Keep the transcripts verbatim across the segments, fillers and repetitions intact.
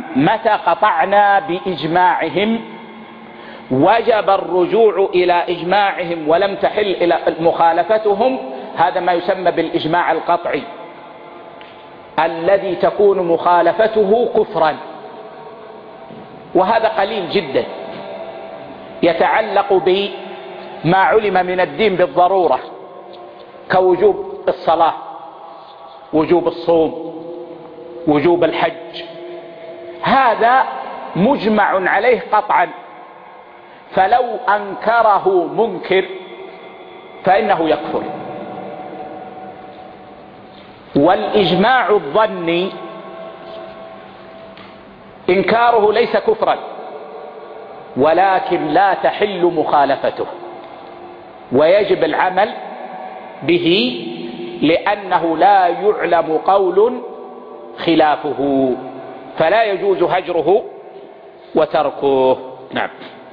متى قطعنا بإجماعهم وجب الرجوع إلى إجماعهم ولم تحل إلى مخالفتهم، هذا ما يسمى بالإجماع القطعي الذي تكون مخالفته كفرا، وهذا قليل جدا يتعلق بما علم من الدين بالضرورة كوجوب الصلاة، وجوب الصوم، وجوب الحج، هذا مجمع عليه قطعا، فلو أنكره منكر فإنه يكفر. والإجماع الظني إنكاره ليس كفرا، ولكن لا تحل مخالفته، ويجب العمل به لأنه لا يعلم قول خلافه، فلا يجوز هجره وتركه. نعم.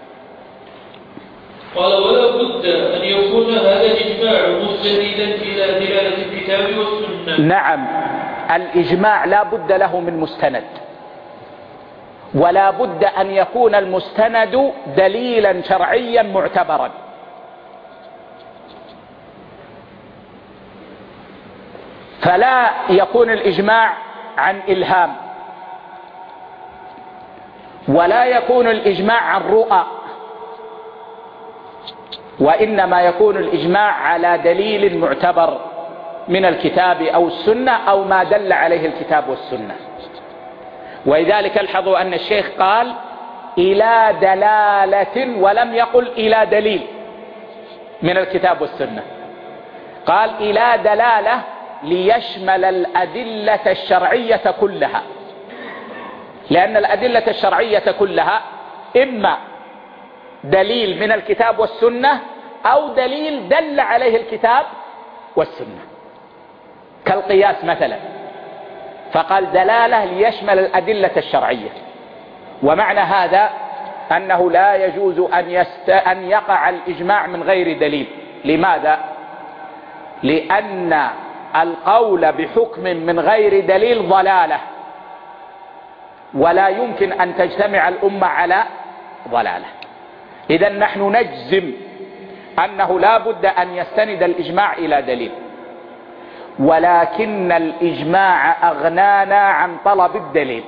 قال ولا بد أن يكون هذا الإجماع مستندا إلى دلالة الكتاب والسنة. نعم، الإجماع لا بد له من مستند، ولا بد أن يكون المستند دليلا شرعيا معتبرا. فلا يكون الإجماع عن إلهام، ولا يكون الإجماع عن رؤى، وإنما يكون الإجماع على دليل معتبر من الكتاب أو السنة أو ما دل عليه الكتاب والسنة. ولذلك الحظوا أن الشيخ قال إلى دلالة ولم يقل إلى دليل من الكتاب والسنة، قال إلى دلالة ليشمل الأدلة الشرعية كلها، لأن الأدلة الشرعية كلها إما دليل من الكتاب والسنة أو دليل دل عليه الكتاب والسنة، كالقياس مثلا، فقال دلالة ليشمل الأدلة الشرعية. ومعنى هذا أنه لا يجوز أن, يست... أن يقع الإجماع من غير دليل. لماذا؟ لأن القول بحكم من غير دليل ضلالة، ولا يمكن أن تجتمع الأمة على ضلالة. إذن نحن نجزم أنه لا بد أن يستند الإجماع إلى دليل، ولكن الإجماع أغنانا عن طلب الدليل،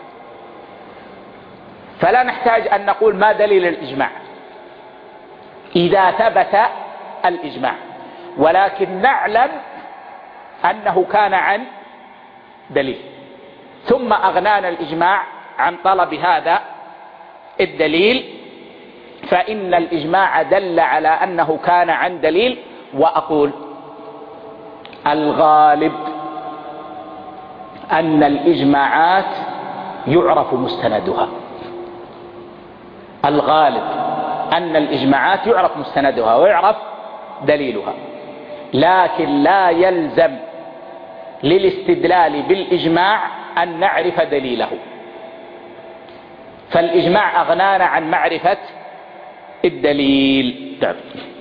فلا نحتاج أن نقول ما دليل الإجماع إذا ثبت الإجماع، ولكن نعلم أنه كان عن دليل، ثم أغنانا الإجماع عن طلب هذا الدليل، فإن الإجماع دل على أنه كان عن دليل. وأقول الغالب أن الإجماعات يعرف مستندها، الغالب أن الإجماعات يعرف مستندها ويعرف دليلها، لكن لا يلزم للاستدلال بالإجماع أن نعرف دليله، فالإجماع أغنانا عن معرفة الدليل.